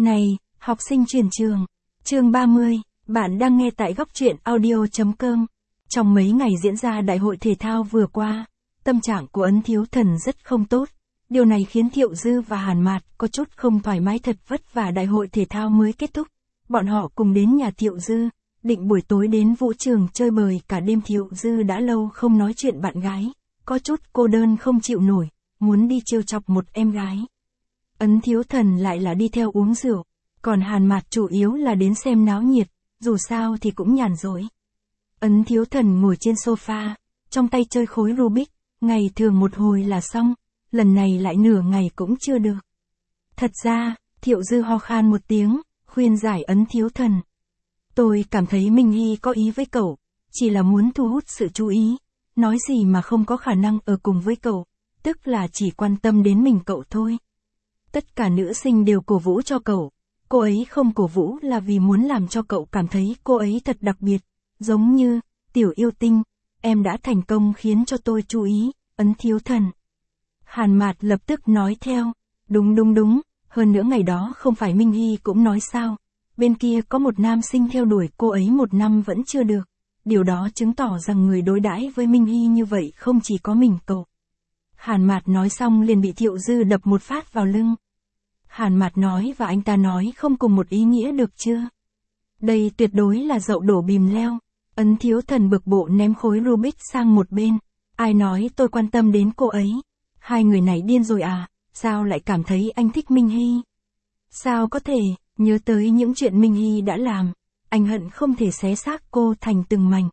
Này, học sinh chuyển trường. Chương 30, bạn đang nghe tại góc truyện audio.com. Trong mấy ngày diễn ra đại hội thể thao vừa qua, tâm trạng của Ấn Thiếu Thần rất không tốt. Điều này khiến Thiệu Dư và Hàn Mạt có chút không thoải mái, thật vất vả đại hội thể thao mới kết thúc. Bọn họ cùng đến nhà Thiệu Dư, định buổi tối đến vũ trường chơi bời cả đêm. Thiệu Dư đã lâu không nói chuyện bạn gái, có chút cô đơn không chịu nổi, muốn đi trêu chọc một em gái. Ấn Thiếu Thần lại là đi theo uống rượu, còn Hàn Mạt chủ yếu là đến xem náo nhiệt, dù sao thì cũng nhàn rỗi. Ấn Thiếu Thần ngồi trên sofa, trong tay chơi khối Rubik, ngày thường một hồi là xong, lần này lại nửa ngày cũng chưa được. Thật ra, Thiệu Dư ho khan một tiếng, khuyên giải Ấn Thiếu Thần. Tôi cảm thấy Minh Hy có ý với cậu, chỉ là muốn thu hút sự chú ý, nói gì mà không có khả năng ở cùng với cậu, tức là chỉ quan tâm đến mình cậu thôi. Tất cả nữ sinh đều cổ vũ cho cậu, cô ấy không cổ vũ là vì muốn làm cho cậu cảm thấy cô ấy thật đặc biệt, giống như, tiểu yêu tinh, em đã thành công khiến cho tôi chú ý, Ấn Thiếu Thần. Hàn Mạt lập tức nói theo, đúng, hơn nữa ngày đó không phải Minh Hy cũng nói sao, bên kia có một nam sinh theo đuổi cô ấy 1 năm vẫn chưa được, điều đó chứng tỏ rằng người đối đãi với Minh Hy như vậy không chỉ có mình cậu. Hàn Mạt nói xong liền bị Thiệu Dư đập một phát vào lưng. Hàn Mạt nói và anh ta nói không cùng một ý nghĩa được chưa? Đây tuyệt đối là dậu đổ bìm leo. Ấn Thiếu Thần bực bội ném khối Rubik sang một bên. Ai nói tôi quan tâm đến cô ấy? Hai người này điên rồi à? Sao lại cảm thấy anh thích Minh Hy? Sao có thể, nhớ tới những chuyện Minh Hy đã làm, anh hận không thể xé xác cô thành từng mảnh.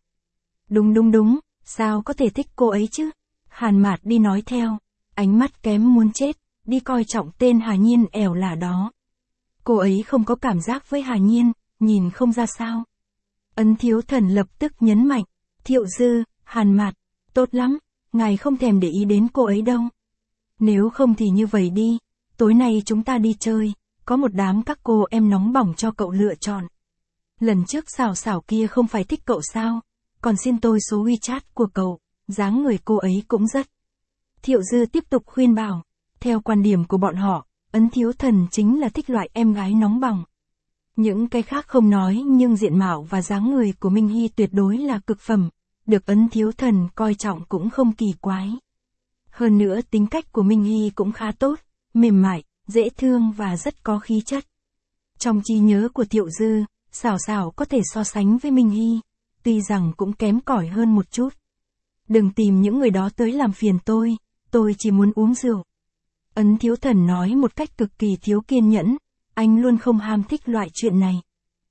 Đúng, sao có thể thích cô ấy chứ? Hàn Mạt đi nói theo, ánh mắt kém muốn chết, đi coi trọng tên Hà Nhiên ẻo lả đó. Cô ấy không có cảm giác với Hà Nhiên, nhìn không ra sao. Ấn Thiếu Thần lập tức nhấn mạnh, Thiệu Dư, Hàn Mạt, tốt lắm, ngài không thèm để ý đến cô ấy đâu. Nếu không thì như vậy đi, tối nay chúng ta đi chơi, có một đám các cô em nóng bỏng cho cậu lựa chọn. Lần trước Xảo kia không phải thích cậu sao, còn xin tôi số WeChat của cậu, dáng người cô ấy cũng rất. Thiệu Dư tiếp tục khuyên bảo, theo quan điểm của bọn họ, Ấn Thiếu Thần chính là thích loại em gái nóng bỏng. Những cái khác không nói nhưng diện mạo và dáng người của Minh Hy tuyệt đối là cực phẩm, được Ấn Thiếu Thần coi trọng cũng không kỳ quái. Hơn nữa tính cách của Minh Hy cũng khá tốt, mềm mại, dễ thương và rất có khí chất. Trong trí nhớ của Thiệu Dư, Xảo có thể so sánh với Minh Hy, tuy rằng cũng kém cỏi hơn một chút. Đừng tìm những người đó tới làm phiền tôi chỉ muốn uống rượu. Ấn Thiếu Thần nói một cách cực kỳ thiếu kiên nhẫn, anh luôn không ham thích loại chuyện này.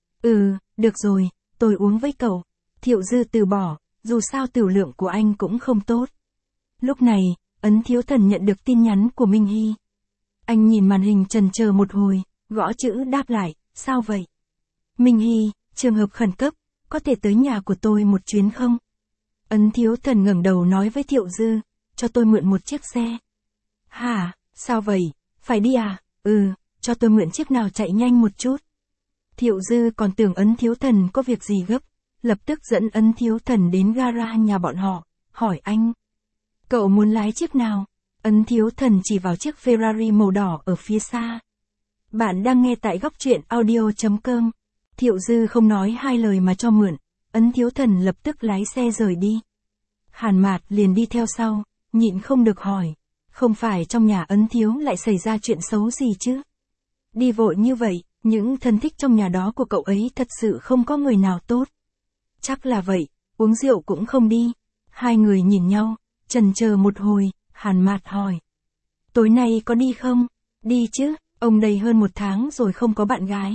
Được rồi, tôi uống với cậu. Thiệu Dư từ bỏ, dù sao tửu lượng của anh cũng không tốt. Lúc này, Ấn Thiếu Thần nhận được tin nhắn của Minh Hy. Anh nhìn màn hình chần chờ một hồi, gõ chữ đáp lại, sao vậy? Minh Hy, trường hợp khẩn cấp, có thể tới nhà của tôi một chuyến không? Ấn Thiếu Thần ngẩng đầu nói với Thiệu Dư, cho tôi mượn một chiếc xe. Hả, sao vậy, phải đi à? Cho tôi mượn chiếc nào chạy nhanh một chút. Thiệu Dư còn tưởng Ấn Thiếu Thần có việc gì gấp, lập tức dẫn Ấn Thiếu Thần đến gara nhà bọn họ, hỏi anh. Cậu muốn lái chiếc nào? Ấn Thiếu Thần chỉ vào chiếc Ferrari màu đỏ ở phía xa. Bạn đang nghe tại góc truyện audio.com. Thiệu Dư không nói hai lời mà cho mượn, Ấn Thiếu Thần lập tức lái xe rời đi. Hàn Mạt liền đi theo sau, nhịn không được hỏi, không phải trong nhà Ấn Thiếu lại xảy ra chuyện xấu gì chứ? Đi vội như vậy, những thân thích trong nhà đó của cậu ấy thật sự không có người nào tốt. Chắc là vậy, uống rượu cũng không đi. Hai người nhìn nhau, chần chờ một hồi, Hàn Mạt hỏi. Tối nay có đi không? Đi chứ, ông đây hơn 1 tháng rồi không có bạn gái.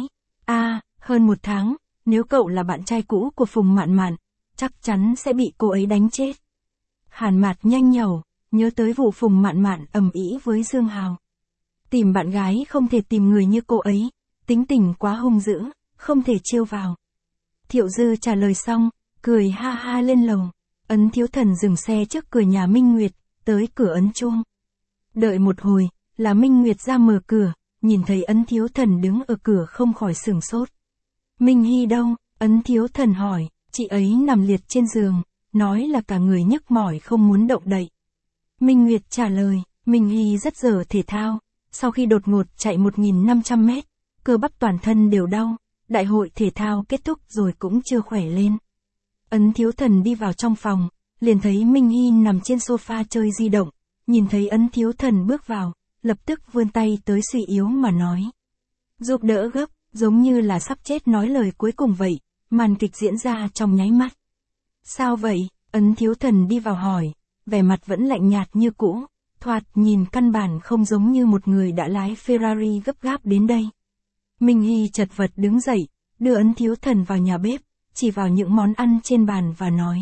Hơn 1 tháng, nếu cậu là bạn trai cũ của Phùng Mạn Mạn, chắc chắn sẽ bị cô ấy đánh chết. Hàn Mạt nhanh nhẩu, nhớ tới vụ Phùng Mạn Mạn ầm ĩ với Dương Hào. Tìm bạn gái không thể tìm người như cô ấy, tính tình quá hung dữ, không thể trêu vào. Thiệu Dư trả lời xong, cười ha ha lên lầu. Ấn Thiếu Thần dừng xe trước cửa nhà Minh Nguyệt, tới cửa ấn chuông. Đợi một hồi, là Minh Nguyệt ra mở cửa, nhìn thấy Ấn Thiếu Thần đứng ở cửa không khỏi sửng sốt. Minh Hy đâu? Ấn Thiếu Thần hỏi, chị ấy nằm liệt trên giường, nói là cả người nhức mỏi không muốn động đậy. Minh Nguyệt trả lời, Minh Hy rất dở thể thao, sau khi đột ngột chạy 1.500 mét, cơ bắp toàn thân đều đau, đại hội thể thao kết thúc rồi cũng chưa khỏe lên. Ấn Thiếu Thần đi vào trong phòng, liền thấy Minh Hy nằm trên sofa chơi di động, nhìn thấy Ấn Thiếu Thần bước vào, lập tức vươn tay tới suy yếu mà nói. Giúp đỡ gấp, giống như là sắp chết nói lời cuối cùng vậy, màn kịch diễn ra trong nháy mắt. Sao vậy? Ấn Thiếu Thần đi vào hỏi, vẻ mặt vẫn lạnh nhạt như cũ, thoạt nhìn căn bản không giống như một người đã lái Ferrari gấp gáp đến đây. Minh Hy chật vật đứng dậy, đưa Ấn Thiếu Thần vào nhà bếp, chỉ vào những món ăn trên bàn và nói.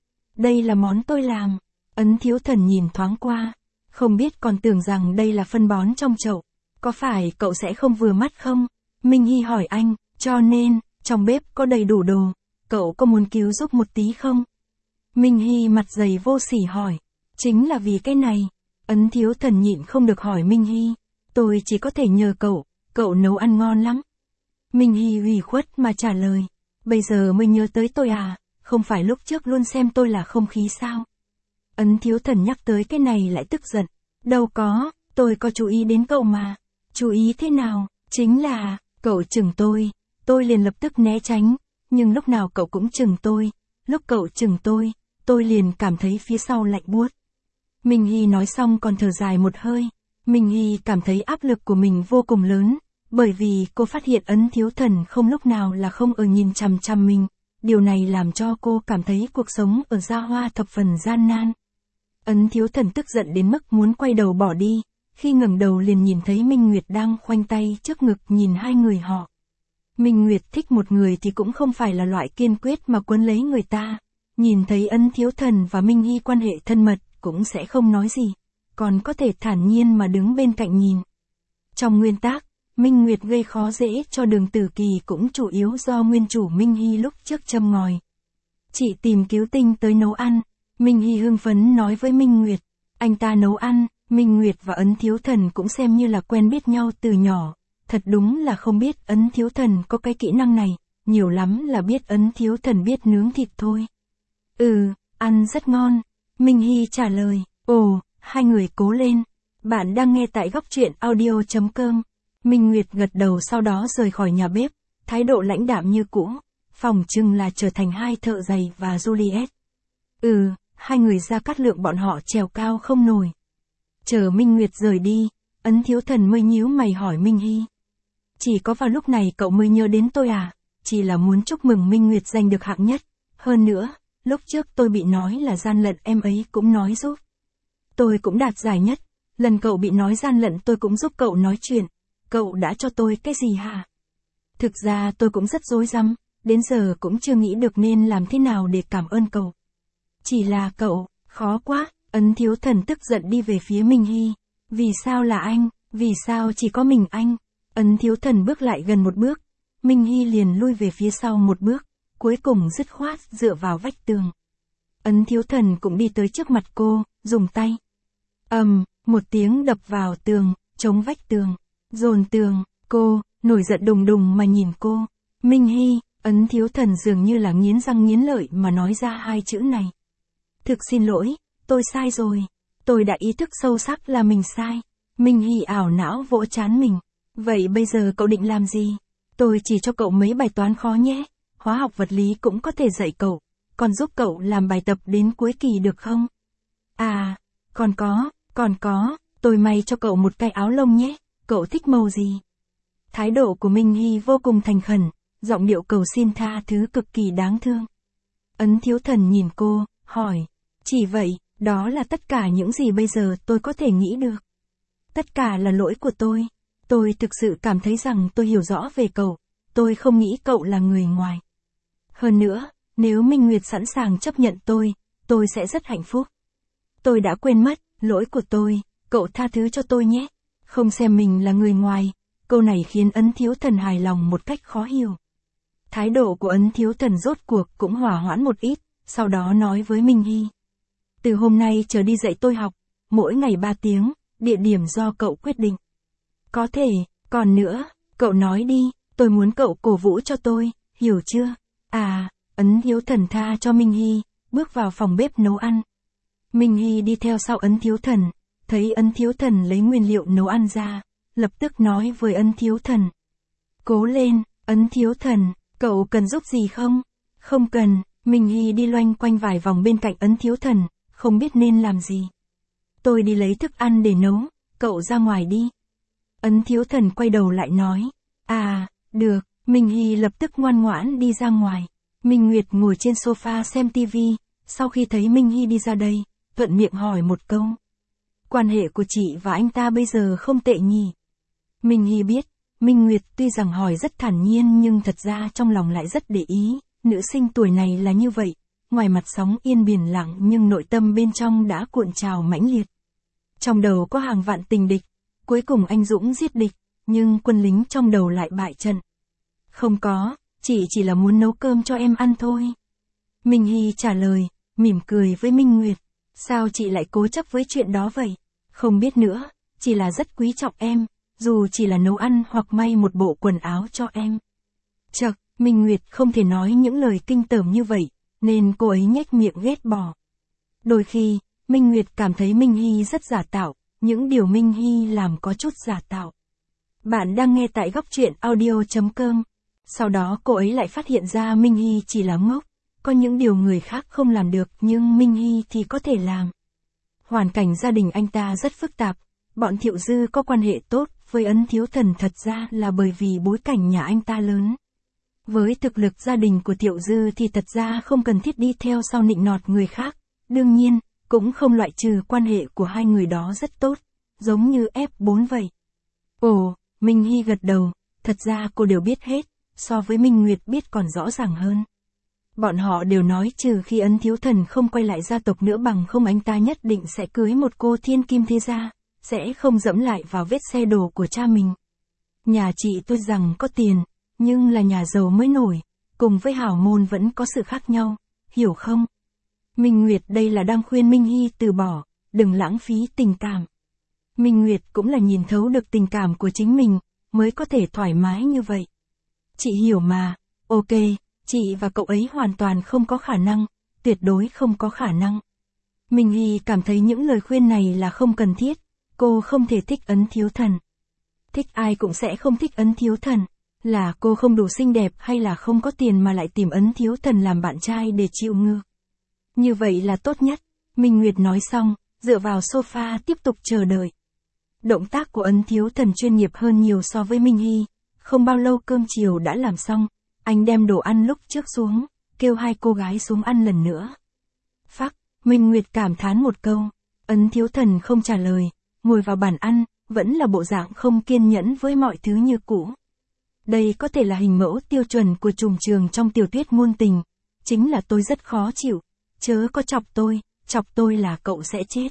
Đây là món tôi làm. Ấn Thiếu Thần nhìn thoáng qua, không biết còn tưởng rằng đây là phân bón trong chậu. Có phải cậu sẽ không vừa mắt không? Minh Hy hỏi anh, cho nên, trong bếp có đầy đủ đồ, cậu có muốn cứu giúp một tí không? Minh Hy mặt dày vô sỉ hỏi, chính là vì cái này. Ấn Thiếu Thần nhịn không được hỏi Minh Hy, tôi chỉ có thể nhờ cậu nấu ăn ngon lắm. Minh Hy ủy khuất mà trả lời, bây giờ mới nhớ tới tôi à, không phải lúc trước luôn xem tôi là không khí sao? Ấn Thiếu Thần nhắc tới cái này lại tức giận, đâu có, tôi có chú ý đến cậu mà. Chú ý thế nào? Chính là, cậu chừng tôi liền lập tức né tránh, nhưng lúc nào cậu cũng chừng tôi, lúc cậu chừng tôi liền cảm thấy phía sau lạnh buốt. Minh Hy nói xong còn thở dài một hơi, Minh Hy cảm thấy áp lực của mình vô cùng lớn, bởi vì cô phát hiện Ấn Thiếu Thần không lúc nào là không ở nhìn chằm chằm mình, điều này làm cho cô cảm thấy cuộc sống ở Gia Hoa thập phần gian nan. Ấn Thiếu Thần tức giận đến mức muốn quay đầu bỏ đi, khi ngẩng đầu liền nhìn thấy Minh Nguyệt đang khoanh tay trước ngực nhìn hai người họ. Minh Nguyệt thích một người thì cũng không phải là loại kiên quyết mà quấn lấy người ta, nhìn thấy Ấn Thiếu Thần và Minh Hy quan hệ thân mật cũng sẽ không nói gì, còn có thể thản nhiên mà đứng bên cạnh nhìn. Trong nguyên tắc, Minh Nguyệt gây khó dễ cho Đường Tử Kỳ cũng chủ yếu do nguyên chủ Minh Hy lúc trước châm ngòi. Chị tìm cứu tinh tới nấu ăn, Minh Hy hưng phấn nói với Minh Nguyệt, anh ta nấu ăn. Minh Nguyệt và Ấn Thiếu Thần cũng xem như là quen biết nhau từ nhỏ, thật đúng là không biết Ấn Thiếu Thần có cái kỹ năng này, nhiều lắm là biết Ấn Thiếu Thần biết nướng thịt thôi. Ăn rất ngon, Minh Hy trả lời, ồ, hai người cố lên, bạn đang nghe tại góc truyện audio.com. Minh Nguyệt gật đầu sau đó rời khỏi nhà bếp, thái độ lãnh đạm như cũ, phỏng chừng là trở thành hai thợ giày và Juliet. Hai người Gia Cát Lượng bọn họ trèo cao không nổi. Chờ Minh Nguyệt rời đi, Ấn Thiếu Thần mới nhíu mày hỏi Minh Hy. Chỉ có vào lúc này cậu mới nhớ đến tôi à? Chỉ là muốn chúc mừng Minh Nguyệt giành được hạng nhất. Hơn nữa, lúc trước tôi bị nói là gian lận em ấy cũng nói giúp. Tôi cũng đạt giải nhất. Lần cậu bị nói gian lận tôi cũng giúp cậu nói chuyện. Cậu đã cho tôi cái gì hả? Thực ra tôi cũng rất rối rắm, đến giờ cũng chưa nghĩ được nên làm thế nào để cảm ơn cậu. Chỉ là cậu, khó quá. Ấn Thiếu Thần tức giận đi về phía Minh Hy. Vì sao là anh? Vì sao chỉ có mình anh? Ấn Thiếu Thần bước lại gần một bước. Minh Hy liền lui về phía sau một bước, cuối cùng dứt khoát dựa vào vách tường. Ấn Thiếu Thần cũng đi tới trước mặt cô, dùng tay. Một tiếng đập vào tường, chống vách tường, dồn tường, cô, nổi giận đùng đùng mà nhìn cô. Minh Hy, Ấn Thiếu Thần dường như là nghiến răng nghiến lợi mà nói ra hai chữ này. Thực xin lỗi. Tôi sai rồi. Tôi đã ý thức sâu sắc là mình sai. Minh Hy ảo não vỗ trán mình. Vậy bây giờ cậu định làm gì? Tôi chỉ cho cậu mấy bài toán khó nhé. Hóa học vật lý cũng có thể dạy cậu. Còn giúp cậu làm bài tập đến cuối kỳ được không? À, còn có. Tôi may cho cậu một cái áo lông nhé. Cậu thích màu gì? Thái độ của Minh Hy vô cùng thành khẩn. Giọng điệu cầu xin tha thứ cực kỳ đáng thương. Ấn Thiếu Thần nhìn cô, hỏi. Chỉ vậy. Đó là tất cả những gì bây giờ tôi có thể nghĩ được. Tất cả là lỗi của tôi. Tôi thực sự cảm thấy rằng tôi hiểu rõ về cậu. Tôi không nghĩ cậu là người ngoài. Hơn nữa, nếu Minh Nguyệt sẵn sàng chấp nhận tôi sẽ rất hạnh phúc. Tôi đã quên mất, lỗi của tôi, cậu tha thứ cho tôi nhé. Không xem mình là người ngoài. Câu này khiến Ấn Thiếu Thần hài lòng một cách khó hiểu. Thái độ của Ấn Thiếu Thần rốt cuộc cũng hòa hoãn một ít, sau đó nói với Minh Hy. Từ hôm nay trở đi dạy tôi học, mỗi ngày 3 tiếng, địa điểm do cậu quyết định. Có thể, còn nữa, cậu nói đi, tôi muốn cậu cổ vũ cho tôi, hiểu chưa? À, Ấn Thiếu Thần tha cho Minh Hy, bước vào phòng bếp nấu ăn. Minh Hy đi theo sau Ấn Thiếu Thần, thấy Ấn Thiếu Thần lấy nguyên liệu nấu ăn ra, lập tức nói với Ấn Thiếu Thần. Cố lên, Ấn Thiếu Thần, cậu cần giúp gì không? Không cần, Minh Hy đi loanh quanh vài vòng bên cạnh Ấn Thiếu Thần, không biết nên làm gì. Tôi đi lấy thức ăn để nấu, cậu ra ngoài đi. Ấn Thiếu Thần quay đầu lại nói. À, được, Minh Hy lập tức ngoan ngoãn đi ra ngoài. Minh Nguyệt ngồi trên sofa xem tivi, sau khi thấy Minh Hy đi ra đây, thuận miệng hỏi một câu. Quan hệ của chị và anh ta bây giờ không tệ nhỉ? Minh Hy biết, Minh Nguyệt tuy rằng hỏi rất thản nhiên nhưng thật ra trong lòng lại rất để ý, nữ sinh tuổi này là như vậy, ngoài mặt sóng yên biển lặng nhưng nội tâm bên trong đã cuộn trào mãnh liệt. Trong đầu có hàng vạn tình địch, cuối cùng anh dũng giết địch, nhưng quân lính trong đầu lại bại trận. Không có, chị chỉ là muốn nấu cơm cho em ăn thôi. Minh Hy trả lời, mỉm cười với Minh Nguyệt. Sao chị lại cố chấp với chuyện đó vậy? Không biết nữa, chỉ là rất quý trọng em, dù chỉ là nấu ăn hoặc may một bộ quần áo cho em. Chậc, Minh Nguyệt không thể nói những lời kinh tởm như vậy, nên cô ấy nhếch miệng ghét bỏ. Đôi khi, Minh Nguyệt cảm thấy Minh Hy rất giả tạo, những điều Minh Hy làm có chút giả tạo. Bạn đang nghe tại góc truyện audio.com. Sau đó cô ấy lại phát hiện ra Minh Hy chỉ là ngốc, có những điều người khác không làm được nhưng Minh Hy thì có thể làm. Hoàn cảnh gia đình anh ta rất phức tạp, bọn Thiệu Dư có quan hệ tốt với Ấn Thiếu Thần thật ra là bởi vì bối cảnh nhà anh ta lớn. Với thực lực gia đình của Thiệu Dư thì thật ra không cần thiết đi theo sau nịnh nọt người khác, đương nhiên, cũng không loại trừ quan hệ của hai người đó rất tốt, giống như F4 vậy. Ồ, Minh Hy gật đầu, thật ra cô đều biết hết, so với Minh Nguyệt biết còn rõ ràng hơn. Bọn họ đều nói trừ khi Ấn Thiếu Thần không quay lại gia tộc nữa bằng không anh ta nhất định sẽ cưới một cô thiên kim thế gia, sẽ không dẫm lại vào vết xe đổ của cha mình. Nhà chị tôi rằng có tiền, nhưng là nhà giàu mới nổi, cùng với hảo môn vẫn có sự khác nhau, hiểu không? Minh Nguyệt đây là đang khuyên Minh Hy từ bỏ, đừng lãng phí tình cảm. Minh Nguyệt cũng là nhìn thấu được tình cảm của chính mình, mới có thể thoải mái như vậy. Chị hiểu mà, ok, chị và cậu ấy hoàn toàn không có khả năng, tuyệt đối không có khả năng. Minh Hy cảm thấy những lời khuyên này là không cần thiết, cô không thể thích Ấn Thiếu Thần. Thích ai cũng sẽ không thích Ấn Thiếu Thần, là cô không đủ xinh đẹp hay là không có tiền mà lại tìm Ấn Thiếu Thần làm bạn trai để chịu ngược. Như vậy là tốt nhất, Minh Nguyệt nói xong, dựa vào sofa tiếp tục chờ đợi. Động tác của Ấn Thiếu Thần chuyên nghiệp hơn nhiều so với Minh Hy, không bao lâu cơm chiều đã làm xong, anh đem đồ ăn lúc trước xuống, kêu hai cô gái xuống ăn lần nữa. Phắc, Minh Nguyệt cảm thán một câu, Ấn Thiếu Thần không trả lời, ngồi vào bàn ăn, vẫn là bộ dạng không kiên nhẫn với mọi thứ như cũ. Đây có thể là hình mẫu tiêu chuẩn của trùm trường trong tiểu thuyết ngôn tình, chính là tôi rất khó chịu, chớ có chọc tôi là cậu sẽ chết.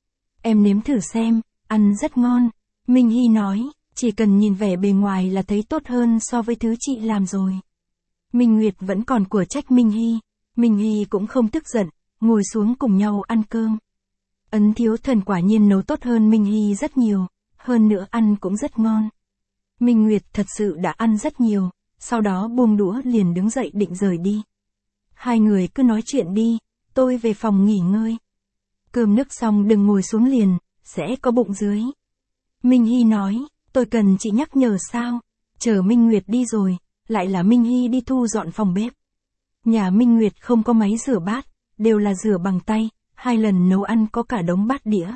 Em nếm thử xem, ăn rất ngon, Minh Hy nói, chỉ cần nhìn vẻ bề ngoài là thấy tốt hơn so với thứ chị làm rồi. Minh Nguyệt vẫn còn của trách Minh Hy cũng không tức giận, ngồi xuống cùng nhau ăn cơm. Ấn Thiếu Thần quả nhiên nấu tốt hơn Minh Hy rất nhiều, hơn nữa ăn cũng rất ngon. Minh Nguyệt thật sự đã ăn rất nhiều, sau đó buông đũa liền đứng dậy định rời đi. Hai người cứ nói chuyện đi, tôi về phòng nghỉ ngơi. Cơm nước xong đừng ngồi xuống liền, sẽ có bụng dưới. Minh Hy nói, tôi cần chị nhắc nhở sao? Chờ Minh Nguyệt đi rồi, lại là Minh Hy đi thu dọn phòng bếp. Nhà Minh Nguyệt không có máy rửa bát, đều là rửa bằng tay, 2 lần nấu ăn có cả đống bát đĩa.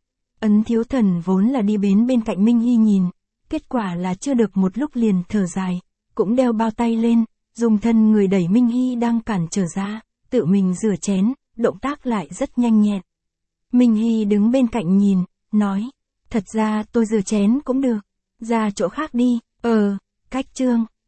Ấn Thiếu Thần vốn là đi bên cạnh Minh Hy nhìn, kết quả là chưa được một lúc liền thở dài, cũng đeo bao tay lên, dùng thân người đẩy Minh Hy đang cản trở ra, tự mình rửa chén, động tác lại rất nhanh nhẹn. Minh Hy đứng bên cạnh nhìn, nói, thật ra tôi rửa chén cũng được, ra chỗ khác đi, cách Trương.